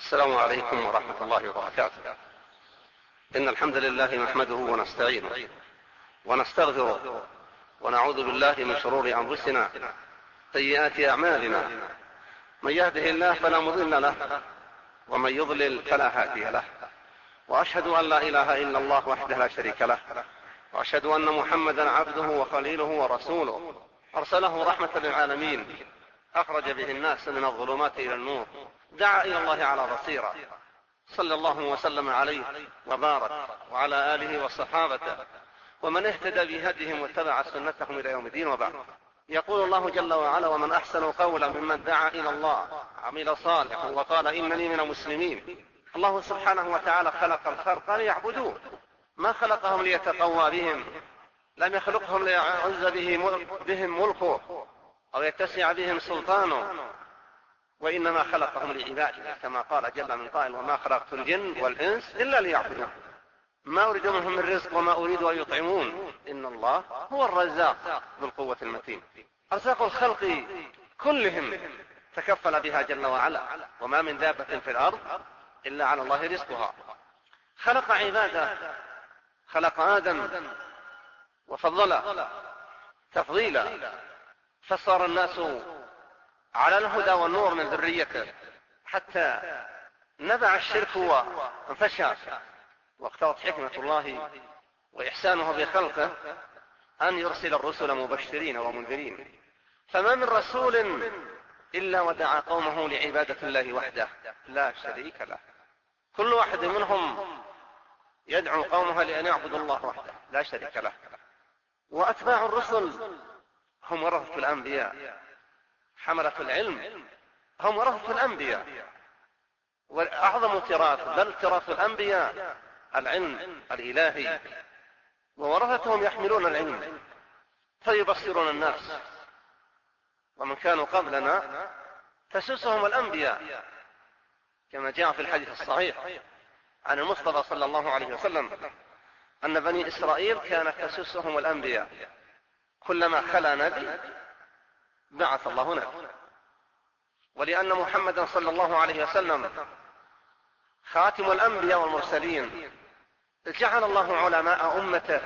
السلام عليكم ورحمة الله وبركاته. إن الحمد لله نحمده ونستعينه ونستغفره ونعوذ بالله من شرور أنفسنا سيئات أعمالنا، من يهده الله فلا مضل له ومن يضلل فلا هادي له، وأشهد أن لا إله إلا الله وحده لا شريك له، وأشهد أن محمدا عبده وخليله ورسوله، أرسله رحمة للعالمين، أخرج به الناس من الظلمات إلى النور، دعا إلى الله على بصيرة، صلى الله وسلم عليه وبارك وعلى آله وصحابته ومن اهتدى بهديهم واتبع سنتهم إلى يوم الدين، وبعد. يقول الله جل وعلا: ومن أحسن قولا ممن دعا إلى الله عمل صالحا وقال إنني من المسلمين. الله سبحانه وتعالى خلق الخلق ليعبدوه، ما خلقهم ليتقوى بهم، لم يخلقهم ليعز بهم ملكه أو يتسع بهم سلطانه، وإنما خلقهم لعباده، كما قال جل من قائل: وما خلقت الجن والإنس إلا ليعبدون، ما أريد منهم من رزق وما أريد أن يطعمون، إن الله هو الرزاق ذو القوة المتين. أرزاق الخلق كلهم تكفل بها جل وعلا، وما من دابة في الأرض إلا على الله رزقها. خلق عباده، خلق آدم وفضله تفضيلا، فصار الناس على الهدى والنور من ذريته، حتى نبع الشرك وانفشى، واقتضت حكمة الله وإحسانه بخلقه أن يرسل الرسل مبشرين ومنذرين، فما من رسول إلا ودعا قومه لعبادة الله وحده لا شريك له. كل واحد منهم يدعو قومه لأن يعبدوا الله وحده لا شريك له. وأتباع الرسل هم ورثة الأنبياء، حملة العلم هم ورثة الأنبياء، وأعظم تراث بل تراث الأنبياء العلم الإلهي، وورثتهم يحملون العلم فيبصرون الناس. ومن كانوا قبلنا تسوسهم الأنبياء، كما جاء في الحديث الصحيح عن المصطفى صلى الله عليه وسلم أن بني إسرائيل كانت تسوسهم الأنبياء، كلما خلا نبي بعث الله نبي. ولأن محمدا صلى الله عليه وسلم خاتم الأنبياء والمرسلين، جعل الله علماء أمته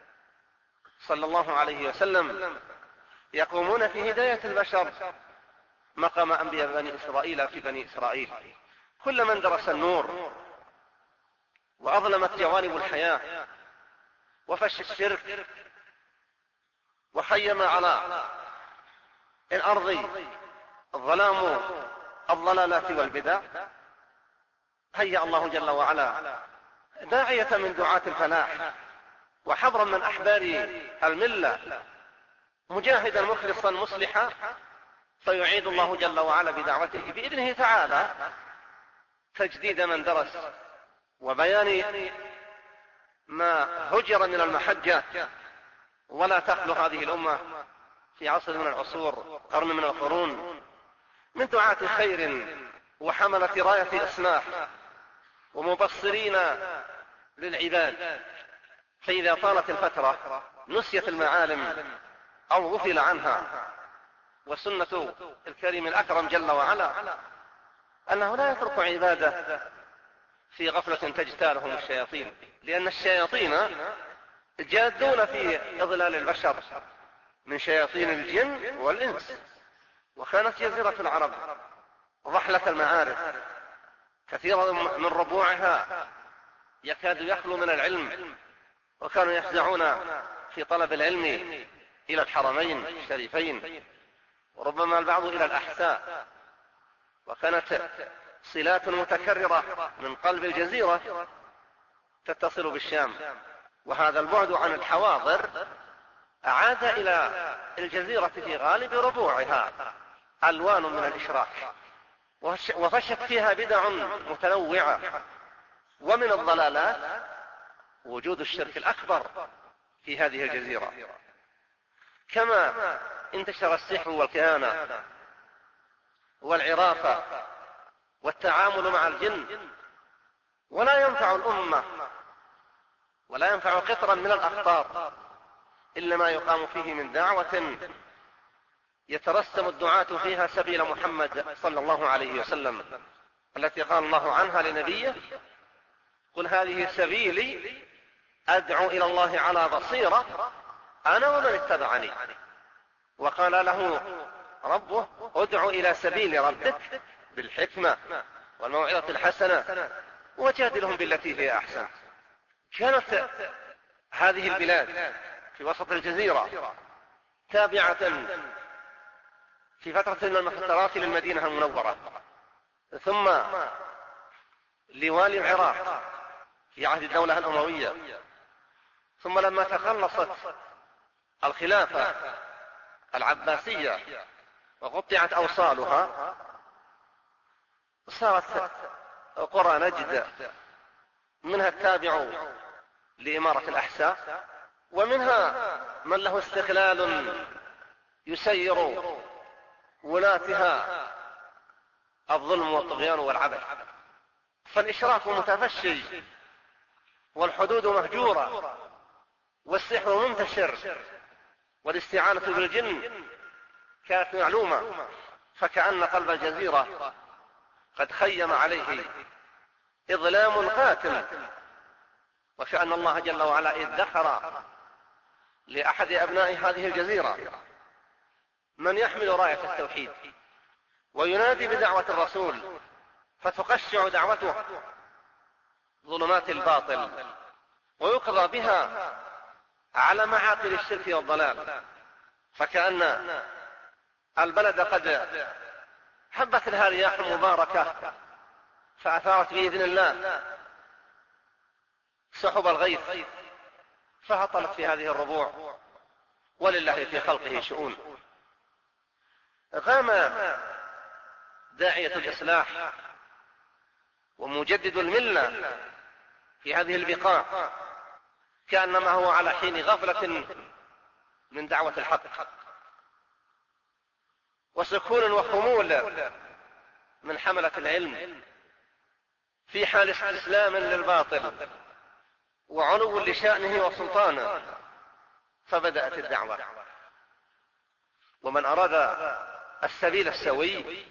صلى الله عليه وسلم يقومون في هداية البشر مقام أنبياء بني إسرائيل في بني إسرائيل. كل من درس النور وأظلمت جوانب الحياة وفش الشرك وخيم على الأرض الظلام الضلالات والبدع، هيأ الله جل وعلا داعية من دعاة الفلاح وحبرا من أحبار الملة، مجاهدا مخلصا مصلحا، فيعيد الله جل وعلا بدعوته بإذنه تعالى تجديد من درس وبيان ما هجر من المحجة. ولا تخلو هذه الأمة في عصر من العصور، قرن من القرون، من دعاة خير وحملة راية إصلاح ومبصرين للعباد. فإذا طالت الفترة نسيت المعالم أو غفل عنها. وسنة الكريم الأكرم جل وعلا أنه لا يترك عباده في غفلة تجتالهم الشياطين، لأن الشياطين جادون في إضلال البشر من شياطين الجن والإنس. وكانت جزيرة العرب ضحلة المعارف، كثيرا من ربوعها يكاد يخلو من العلم، وكانوا يفزعون في طلب العلم إلى الحرمين الشريفين، وربما البعض إلى الأحساء. وكانت صلات متكررة من قلب الجزيرة تتصل بالشام، وهذا البعد عن الحواضر أعاد إلى الجزيرة في غالب ربوعها ألوان من الإشراك، وفشت فيها بدع متنوعة. ومن الضلالات وجود الشرك الأكبر في هذه الجزيرة، كما انتشر السحر والكهانة والعرافة والتعامل مع الجن. ولا ينفع الأمة ولا ينفع قطرا من الأخطار إلا ما يقام فيه من دعوة يترسم الدعاة فيها سبيل محمد صلى الله عليه وسلم، التي قال الله عنها لنبيه: قل هذه سبيلي أدعو إلى الله على بصيرة أنا ومن اتبعني. وقال له ربه: ادع إلى سبيل ربك بالحكمة والموعظة الحسنة وجادلهم بالتي هي أحسن. كانت هذه البلاد في وسط الجزيرة تابعة في فترة من الفترات للمدينة المنورة، ثم لوالي العراق في عهد الدولة الأموية، ثم لما تخلصت الخلافة العباسية وقطعت أوصالها صارت قرى نجد منها التابع لإمارة الأحساء، ومنها من له استقلال يسير ولاتها الظلم والطغيان والعبث. فالإشراك متفشي والحدود مهجورة والسحر منتشر والاستعانة بالجن كانت معلومة، فكأن قلب الجزيرة قد خيم عليه إظلام قاتل، وكأن الله جل وعلا ادخر لأحد أبناء هذه الجزيرة من يحمل راية التوحيد وينادي بدعوة الرسول فتقشع دعوته ظلمات الباطل ويقضى بها على معاقل الشرك والضلال. فكأن البلد قد حبت لها رياح مباركة فأثارت بإذن الله سحب الغيث فهطلت في هذه الربوع، ولله في خلقه شؤون. قام داعية الإصلاح ومجدد الملة في هذه البقاع كأنما هو على حين غفلة من دعوة الحق، وسكون وخمول من حملة العلم في حال استسلام للباطل وعلو لشأنه وسلطانه، فبدأت الدعوة. ومن أراد السبيل السوي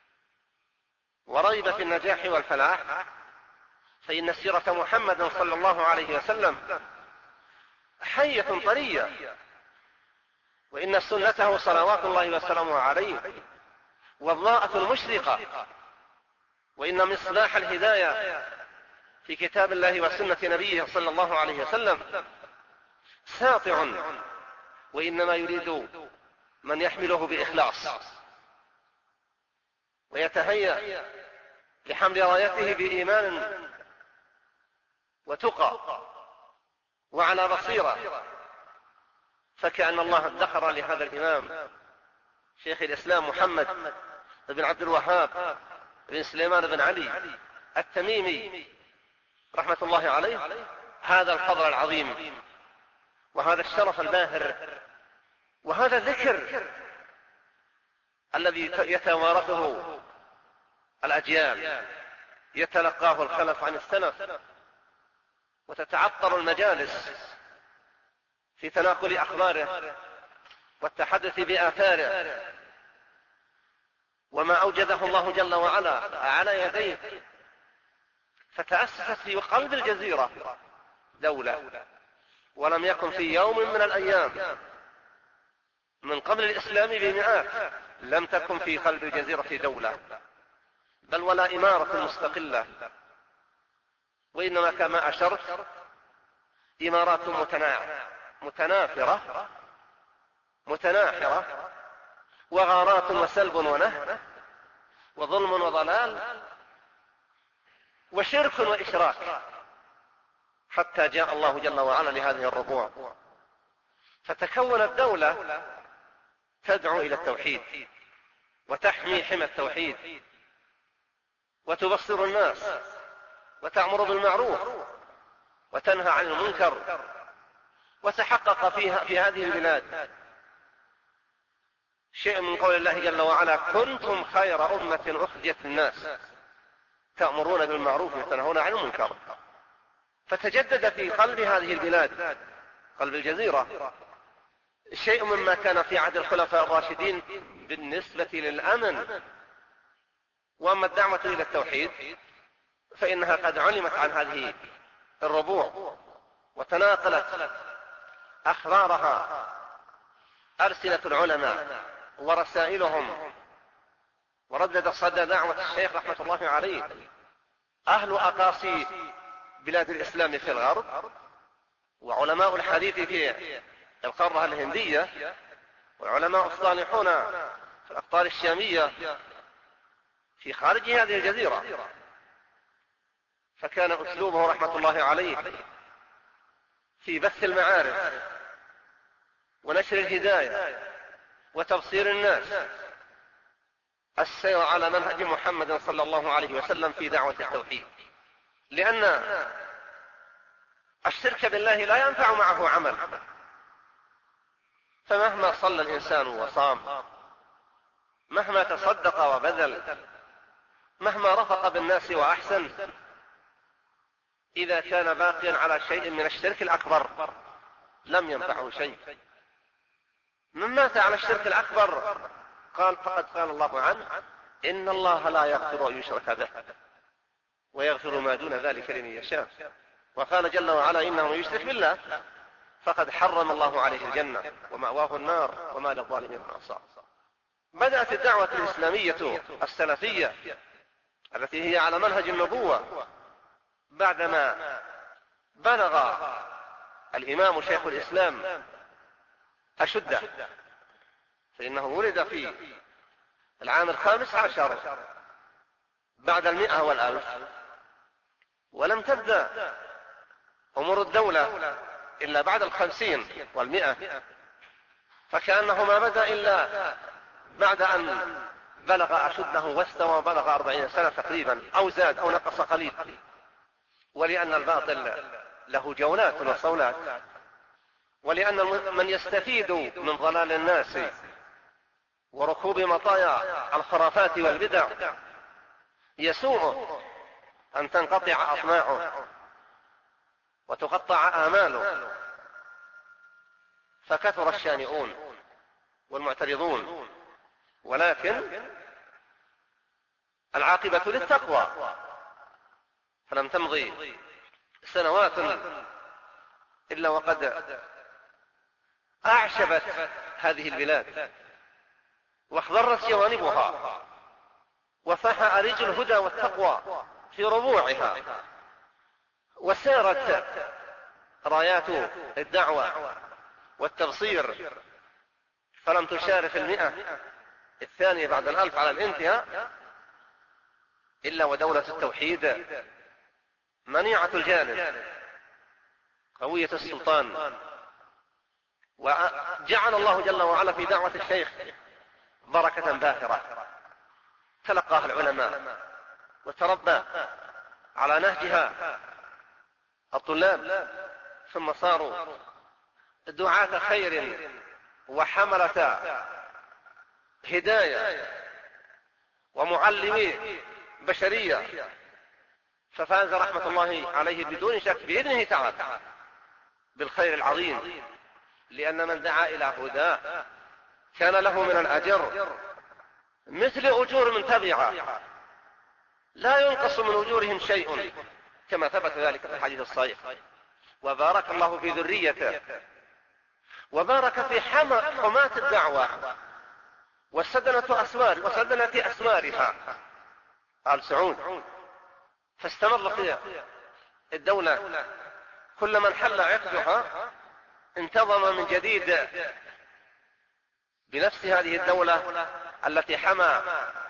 ورغب في النجاح والفلاح فإن سيرة محمد صلى الله عليه وسلم حية طرية، وإن سنته صلوات الله وسلامه عليه والضاءة المشرقة، وإن مصباح الهداية في كتاب الله وسنة نبيه صلى الله عليه وسلم ساطع، وإنما يريد من يحمله بإخلاص ويتهيأ لحمل رايته بإيمان وتقى وعلى بصيرة. فكأن الله ادخر لهذا الإمام شيخ الإسلام محمد بن عبد الوهاب بن سليمان بن علي التميمي رحمة الله عليه هذا الفضل العظيم وهذا الشرف الباهر وهذا الذكر الذي يتوارثه الأجيال، يتلقاه الخلف عن السلف، وتتعطر المجالس في تناقل أخباره والتحدث بآثاره وما أوجده الله جل وعلا على يديه. فتأسست في قلب الجزيرة دولة، ولم يكن في يوم من الأيام من قبل الإسلام بمئات لم تكن في قلب الجزيرة دولة، بل ولا إمارة مستقلة، وإنما كما أشرت إمارات متناحرة وغارات وسلب ونهب وظلم وضلال وشرك وإشراك، حتى جاء الله جل وعلا لهذه الربوع فتكونت دولة تدعو إلى التوحيد وتحمي حمى التوحيد وتبصر الناس وتأمر بالمعروف وتنهى عن المنكر. وتحقق في هذه البلاد شيء من قول الله جل وعلا: كنتم خير أمة أخرجت للناس تأمرون بالمعروف وتنهون عن المنكر. فتجدد في قلب هذه البلاد، قلب الجزيرة، شيء مما كان في عهد الخلفاء الراشدين بالنسبة للأمن وأما الدعوة إلى التوحيد فإنها قد علمت عن هذه الربوع وتناقلت أخبارها ألسنة العلماء ورسائلهم، وردد صدى دعوة الشيخ رحمة الله عليه أهل أقاصي بلاد الإسلام في الغرب، وعلماء الحديث في القارة الهندية، والعلماء الصالحون في الأقطار الشامية في خارج هذه الجزيرة. فكان أسلوبه رحمة الله عليه في بث المعارف ونشر الهداية وتبصير الناس السير على منهج محمد صلى الله عليه وسلم في دعوة التوحيد، لأن الشرك بالله لا ينفع معه عمل، فمهما صلى الإنسان وصام، مهما تصدق وبذل، مهما رفق بالناس وأحسن، إذا كان باقيا على شيء من الشرك الأكبر لم ينفعه شيء. من مات على الشرك الأكبر فقد قال الله عنه: إن الله لا يغفر أن يشرك به ويغفر ما دون ذلك لمن يشاء. وقال جل وعلا: إنه من يشرك بالله فقد حرم الله عليه الجنة ومأواه النار وما للظالمين من أنصار. بدأت الدعوة الإسلامية السلفية التي هي على منهج النبوة بعدما بلغ الإمام شيخ الإسلام أشده، فإنه ولد في العام 15 بعد 100 والألف، ولم تبدأ أمور الدولة إلا بعد 50 و100، فكأنه ما بدأ إلا بعد أن بلغ أشده واستوى وبلغ 40 سنة تقريبا، أو زاد أو نقص قليل. ولأن الباطل له جولات وصولات، ولأن من يستفيد من ضلال الناس وركوب مطايا الخرافات والبدع يسوءه أن تنقطع أطماعه وتقطع آماله، فكثر الشانئون والمعترضون، ولكن العاقبة للتقوى. فلم تمضي سنوات إلا وقد أعشبت هذه البلاد واخضرت جوانبها وفاح أريج الهدى والتقوى في ربوعها، وسارت رايات الدعوة والتبصير، فلم تشارف 100 الثانية بعد 1000 على الانتهاء إلا ودولة التوحيد منيعة الجانب قوية السلطان. وجعل الله جل وعلا في دعوة الشيخ بركة باهرة تلقاها العلماء وتربى على نهجها الطلاب، ثم صاروا دعاة خير وحملة هداية ومعلمي بشرية، ففاز رحمة الله عليه بدون شك بإذنه تعالى بالخير العظيم، لأن من دعا إلى هداه كان له من الأجر مثل أجور من تبعه لا ينقص من أجورهم شيء، كما ثبت ذلك في الحديث الصحيح. وبارك الله في ذريته، وبارك في حماة الدعوة وسدنة أسوارها آل سعود، فاستمر في الدولة كل من حل عقدها انتظم من جديد بنفس هذه الدولة التي حمى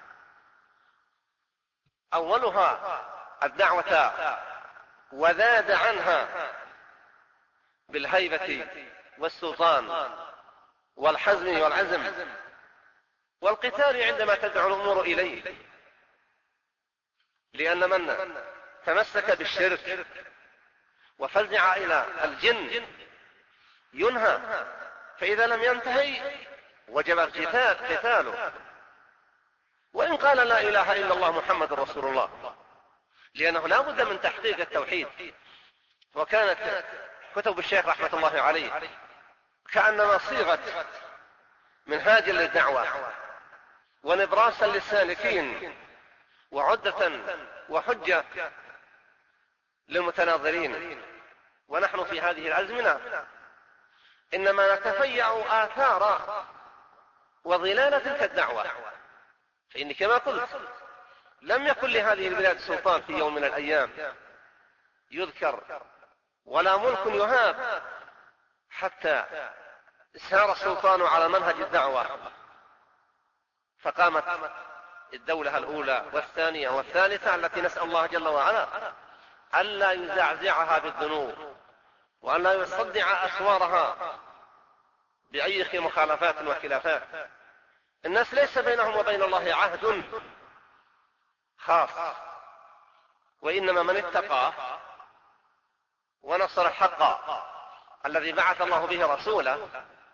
أولها الدعوة وزاد عنها بالهيبة والسلطان والحزم والعزم والقتال عندما تدعو الأمور إليه، لأن من تمسك بالشرك وفزع إلى الجن ينهى، فإذا لم ينتهي وجب قتاله، وإن قال لا إله إلا الله محمد رسول الله، لأنه لا بد من تحقيق التوحيد. وكانت كتب الشيخ رحمة الله عليه كأنما صيغت منهاجا للدعوة ونبراسا للسالكين وعدة وحجة للمتناظرين. ونحن في هذه الأزمنة إنما نتفيأ آثار وظلال تلك الدعوة. فإن كما قلت لم يكن لهذه البلاد سلطان في يوم من الأيام يذكر ولا ملك يهاب حتى سار السلطان على منهج الدعوة، فقامت الدولة الأولى والثانية والثالثة التي نسأل الله جل وعلا ألا يزعزعها بالذنوب وأن لا يصدع أسوارها بأي مخالفات وخلافات. الناس ليس بينهم وبين الله عهد خاص، وإنما من اتقى ونصر الحق الذي بعث الله به رسوله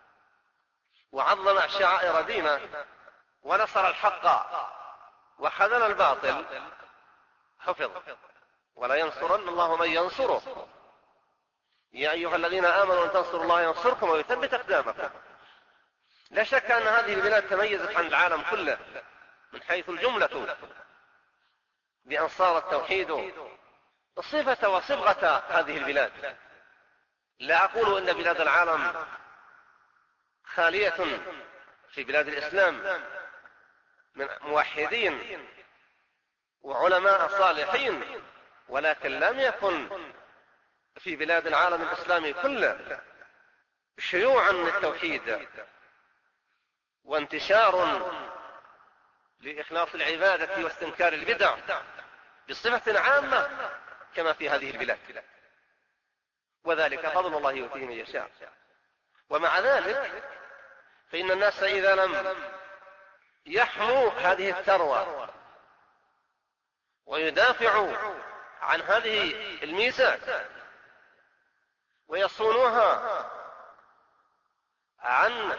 وعظم شعائر دينه ونصر الحق وخذل الباطل حفظ، ولا ينصرن الله من ينصره. يا أيها الذين آمنوا أن تنصروا الله ينصركم ويثبت أقدامكم. لا شك أن هذه البلاد تميزت عن العالم كله من حيث الجملة بأن صار التوحيد صفة وصبغة هذه البلاد. لا أقول إن بلاد العالم خالية في بلاد الإسلام من موحدين وعلماء صالحين، ولكن لم يكن في بلاد العالم الإسلامي كله شيوعا للتوحيد وانتشار لإخلاص العبادة واستنكار البدع بصفة عامة كما في هذه البلاد، وذلك فضل الله يؤتيه من يشاء. ومع ذلك فإن الناس إذا لم يحموا هذه الثروة ويدافعوا عن هذه الميزات ويصونوها عن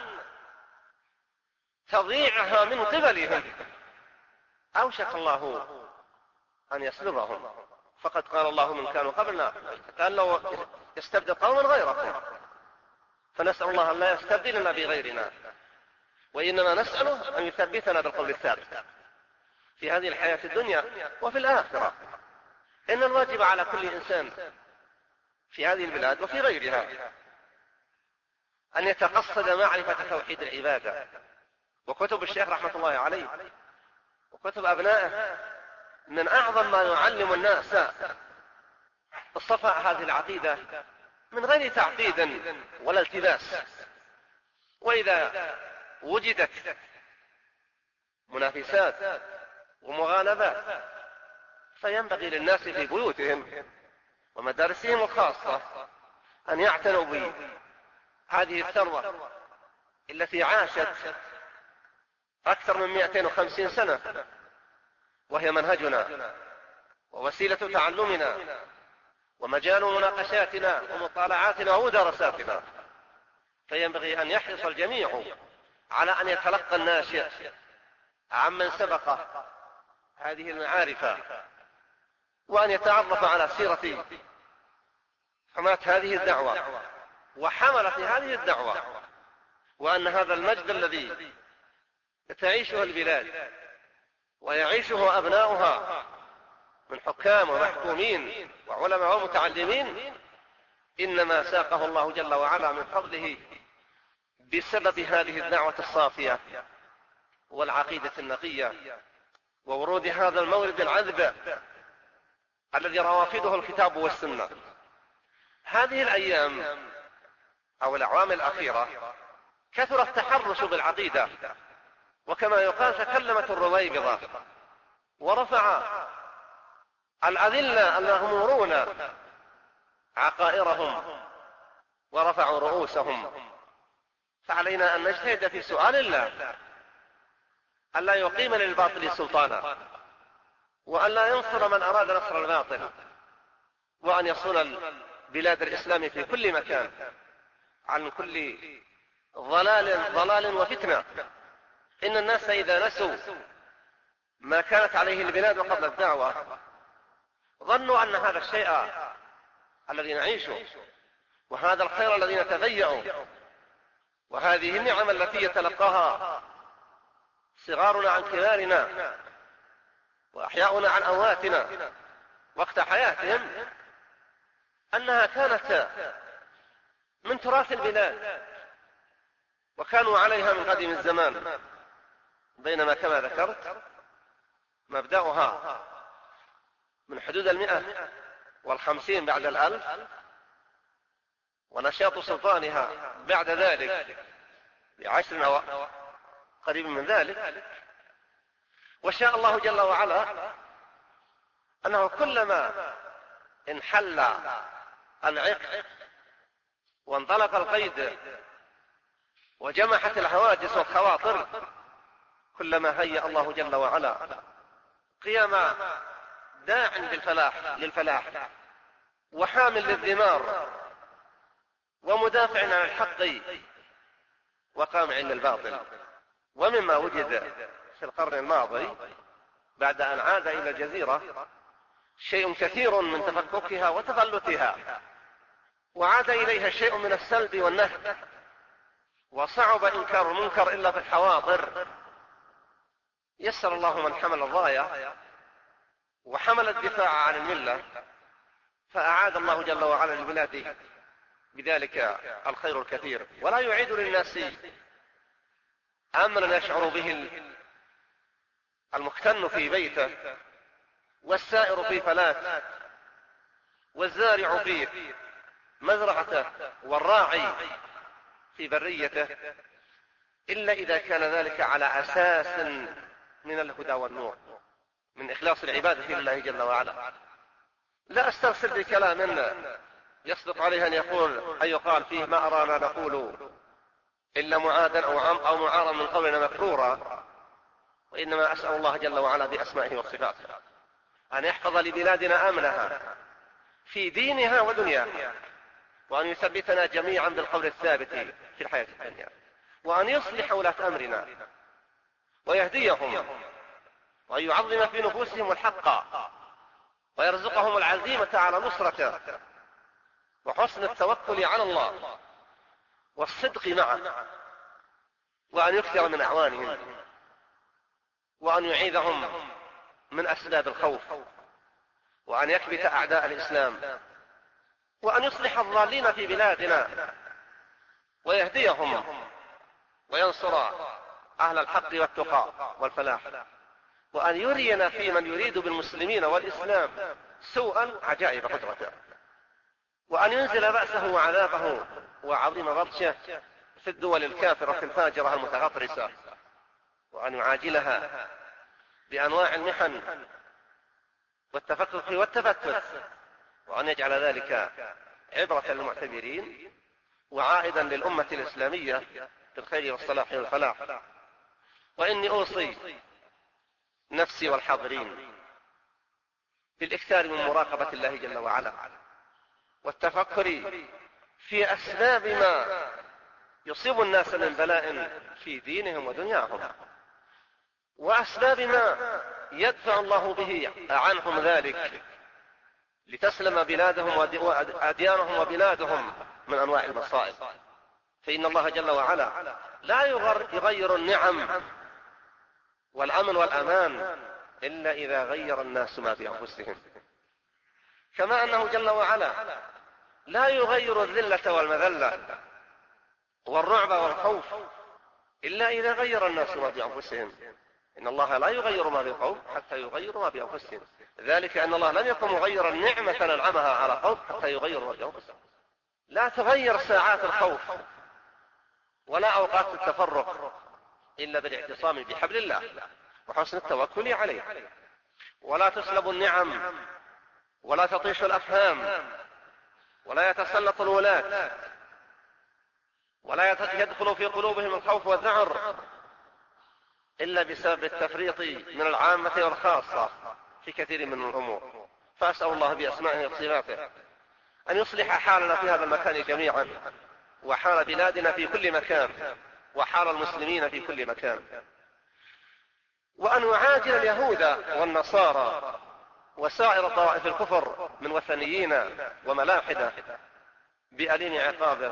تضييعها من قبلهم أوشك الله أن يسلبهم. فقد قال الله من كانوا قبلنا قال لو يستبدل قوما غيركم، فنسأل الله أن لا يستبدلنا بغيرنا، وإنما نسأله أن يثبتنا بالقول الثابت في هذه الحياة الدنيا وفي الآخرة. إن الواجب على كل إنسان في هذه البلاد وفي غيرها أن يتقصد معرفة توحيد العبادة. وكتب الشيخ رحمة الله عليه وكتب أبنائه من أعظم ما يعلم الناس الصفاء هذه العقيدة من غير تعقيد ولا التباس. وإذا وجدت منافسات ومغالبات فينبغي للناس في بيوتهم ومدارسهم الخاصة أن يعتنوا بهذه الثروة التي عاشت أكثر من 250 سنة، وهي منهجنا ووسيلة تعلمنا ومجال مناقشاتنا ومطالعاتنا ودراساتنا. فينبغي أن يحرص الجميع على أن يتلقى الناشئ عمن سبق هذه المعارف، وأن يتعرف على سيرة حماة هذه الدعوة وحملة هذه الدعوة، وأن هذا المجد الذي تعيشه البلاد ويعيشه أبناؤها من حكام ومحكومين وعلماء ومتعلمين إنما ساقه الله جل وعلا من فضله بسبب هذه الدعوة الصافية والعقيدة النقية وورود هذا المورد العذب الذي روافده الكتاب والسنة. هذه الأيام أو الأعوام الأخيرة كثر التحرش بالعقيدة، وكما يقال تكلمت الرويبضة ورفع الأذلة المغمورون عقائرهم ورفعوا رؤوسهم. فعلينا أن نجتهد في سؤال الله أن لا يقيم للباطل سلطانا، وأن لا ينصر من أراد نصر الباطل، وأن يصون بلاد الإسلام في كل مكان عن كل ضلال وفتنة. إن الناس إذا نسوا ما كانت عليه البلاد قبل الدعوة ظنوا أن هذا الشيء الذي نعيشه وهذا الخير الذي نتبيأه وهذه النعم التي يتلقاها صغارنا عن كبارنا وأحياؤنا عن أمواتنا وقت حياتهم أنها كانت من تراث البلاد وكانوا عليها من قديم الزمان، بينما كما ذكرت مبدأها من حدود 150 بعد 1000، ونشاط سلطانها بعد ذلك ب10 أو قريب من ذلك. وشاء الله جل وعلا أنه كلما انحل العقد وانطلق القيد وجمحت الهواجس والخواطر، كلما هيأ الله جل وعلا قيام داع للفلاح وحامل للثمار ومدافع عن الحق وقامع للباطل. ومما وجد في القرن الماضي بعد أن عاد إلى الجزيرة شيء كثير من تفككها وتفلتها، وعاد إليها شيء من السلب والنهب، وصعب إنكار المنكر إلا في الحواضر. يسر الله من حمل الراية وحمل الدفاع عن الملة، فأعاد الله جل وعلا للبلاد بذلك الخير الكثير. ولا يعيد للناس أمرا يشعر به المختن في بيته والسائر في فلاة والزارع في مزرعته والراعي في بريته، إلا إذا كان ذلك على أساس من الهدى والنور، من إخلاص العبادة لله جل وعلا. لا أسترسل بكلام يصدق عليه أن يقال فيه ما أرانا نقول إلا معادا أو معارا من قولنا مكرورا، وإنما أسأل الله جل وعلا بأسمائه وصفاته أن يحفظ لبلادنا أمنها في دينها ودنياها، وأن يثبتنا جميعا بالقول الثابت في الحياة الدنيا، وأن يصلح ولاة أمرنا ويهديهم، وأن يعظم في نفوسهم الحق ويرزقهم العزيمة على نصرته وحسن التوكل على الله والصدق معه، وأن يكثر من أعوانهم، وأن يعيذهم من أسباب الخوف، وأن يكبت أعداء الإسلام، وأن يصلح الضالين في بلادنا ويهديهم وينصر أهل الحق والتقى والفلاح، وأن يرينا في من يريد بالمسلمين والإسلام سوءا عجائب قدرته، وأن ينزل بأسه وعذابه وعظيم بطشه في الدول الكافرة الفاجرة المتغطرسة، وأن يعاجلها بأنواع المحن والتفكك والتفتت، وأن يجعل ذلك عبرة للمعتبرين وعائدا للأمة الإسلامية بالخير والصلاح والفلاح. وإني أوصي نفسي والحاضرين بالإكثار من مراقبة الله جل وعلا والتفكر في أسباب ما يصيب الناس من بلاء في دينهم ودنياهم، وأسباب ما يدفع الله به عنهم ذلك لتسلم بلادهم وأديانهم وبلادهم من أنواع المصائب. فإن الله جل وعلا لا يغير النعم والأمن والأمان إلا إذا غير الناس ما بأنفسهم، كما أنه جل وعلا لا يغير الذلة والمذلة والرعب والخوف إلا إذا غير الناس ما بأنفسهم. إن الله لا يغير ما بقوم حتى يغيروا ما بأنفسهم، ذلك أن الله لم يكن مغيرا نعمة أنعمها على قوم حتى يغيروا ما بأنفسهم. لا تغير ساعات الخوف ولا أوقات التفرق إلا بالاعتصام بحبل الله وحسن التوكل عليه. ولا تسلب النعم ولا تطيش الأفهام ولا يتسلط الولاة ولا يدخل في قلوبهم الخوف والذعر إلا بسبب التفريط من العامة والخاصة في كثير من الأمور. فأسأل الله بأسمائه وصفاته أن يصلح حالنا في هذا المكان جميعا، وحال بلادنا في كل مكان، وحال المسلمين في كل مكان، وأن يعاجل اليهود والنصارى وسائر طوائف الكفر من وثنيين وملاحدة بأليم عقابه.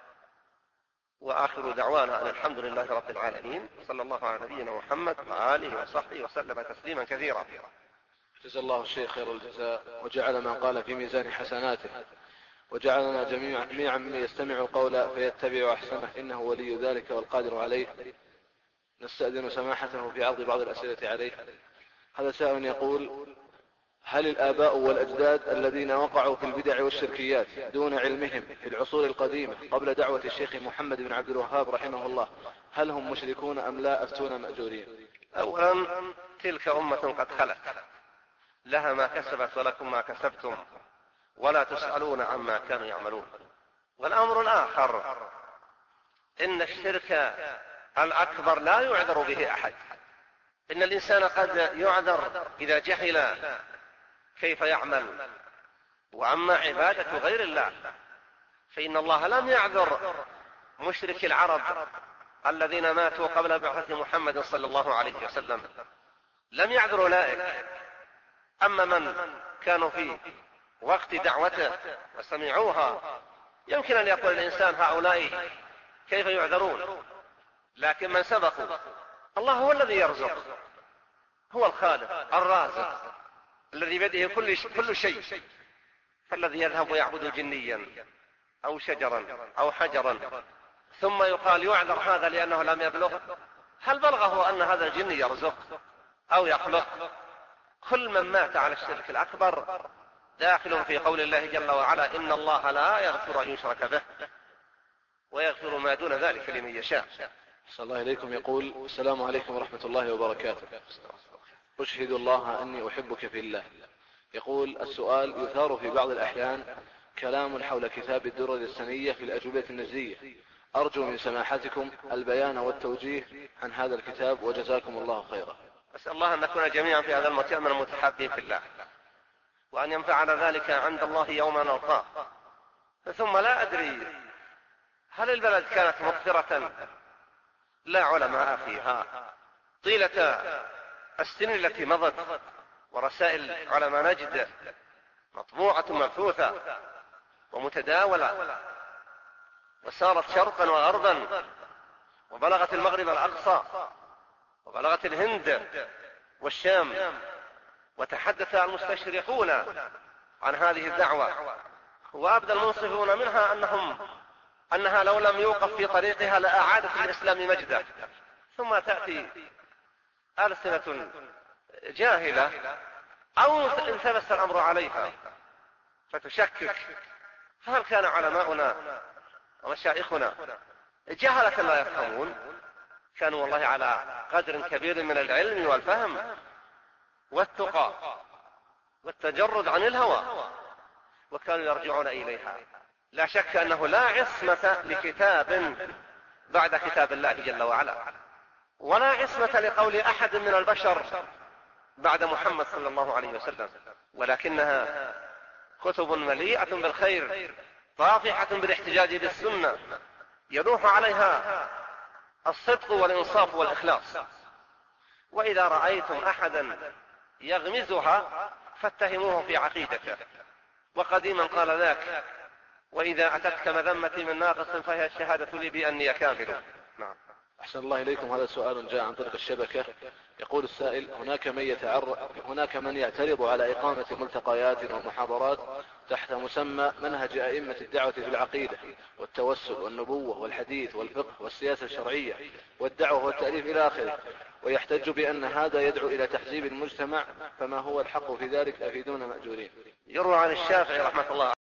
وآخر دعوانا أن الحمد لله رب العالمين، صلى الله على نبينا محمد وآله وصحبه وسلم تسليما كثيرا. جزا الله الشيخ خير الجزاء وجعل من قال في ميزان حسناته وجعلنا جميعا من يستمع القول فيتبع أحسنه إنه ولي ذلك والقادر عليه. نستأذن سماحته في عرض بعض الأسئلة عليه. هذا سائل يقول: هل الآباء والأجداد الذين وقعوا في البدع والشركيات دون علمهم في العصور القديمة قبل دعوة الشيخ محمد بن عبد الوهاب رحمه الله هل هم مشركون أم لا أفتون مأجورين؟ أولا تلك أمة قد خلت، لها ما كسبت ولكم ما كسبتم ولا تسألون عما كانوا يعملون. والأمر الآخر إن الشرك الأكبر لا يعذر به أحد. إن الإنسان قد يعذر إذا جهل كيف يعمل، وأما عبادة غير الله فإن الله لم يعذر مشرك العرب الذين ماتوا قبل بعثة محمد صلى الله عليه وسلم، لم يعذر أولئك. أما من كانوا في وقت دعوته وسمعوها يمكن أن يقول الإنسان هؤلاء كيف يعذرون، لكن من سبقوا الله هو الذي يرزق، هو الخالق الرازق الذي بيده كل شيء. فالذي يذهب ويعبد جنيا أو شجرا أو حجرا ثم يقال يعذر هذا لأنه لم يبلغ، هل بلغه أن هذا الجن يرزق أو يخلق؟ كل من مات على الشرك الأكبر داخل في قول الله جل وعلا: إن الله لا يغفر أن يشرك به ويغفر ما دون ذلك لمن يشاء. صلى الله إليكم. يقول: السلام عليكم ورحمة الله وبركاته، أشهد الله أني أحبك في الله. يقول السؤال: يثار في بعض الأحيان كلام حول كتاب الدرر السنية في الأجوبة النجدية، أرجو من سماحتكم البيان والتوجيه عن هذا الكتاب وجزاكم الله خيرا. أسأل الله أن نكون جميعا في هذا المؤتمر المتحابين في الله، وأن ينفعنا ذلك عند الله يوم نلقاه. ثم لا أدري هل البلد كانت مغفرة لا علماء فيها طيلة السنين التي مضت، ورسائل علماء نجد مطبوعة مبثوثة ومتداولة، وسارت شرقا وغربا وبلغت المغرب الأقصى وبلغت الهند والشام، وتحدث المستشرقون عن هذه الدعوة، وأبدى المنصفون منها أنها لو لم يوقف في طريقها لأعادت الإسلام مجده. ثم تأتي ألسنة جاهلة أو انتبس الأمر عليها فتشكك. فهل كان علماؤنا ومشايخنا جهلة لا يفهمون؟ كانوا والله على قدر كبير من العلم والفهم والتقى والتجرد عن الهوى، وكانوا يرجعون إليها. لا شك أنه لا عصمة لكتاب بعد كتاب الله جل وعلا، ولا عصمة لقول أحد من البشر بعد محمد صلى الله عليه وسلم، ولكنها كتب مليئة بالخير طافحة بالاحتجاج بالسنة، يلوح عليها الصدق والإنصاف والإخلاص. وإذا رأيتم أحدا يغمزها فاتهموه في عقيدته. وقديما قال ذاك: وإذا أتتك مذمتي من ناقص فهي الشهادة لي بأني كامل. نعم. أحسن الله إليكم. هذا سؤال جاء عن طريق الشبكة. يقول السائل: هناك من يعترض على إقامة ملتقيات ومحاضرات تحت مسمى منهج أئمة الدعوة في العقيدة والتوسل والنبوة والحديث والفقه والسياسة الشرعية والدعوة والتأليف إلى آخره، ويحتج بأن هذا يدعو إلى تحزيب المجتمع، فما هو الحق في ذلك؟ أفيدونا مأجورين. يروى عن الشافعي رحمة الله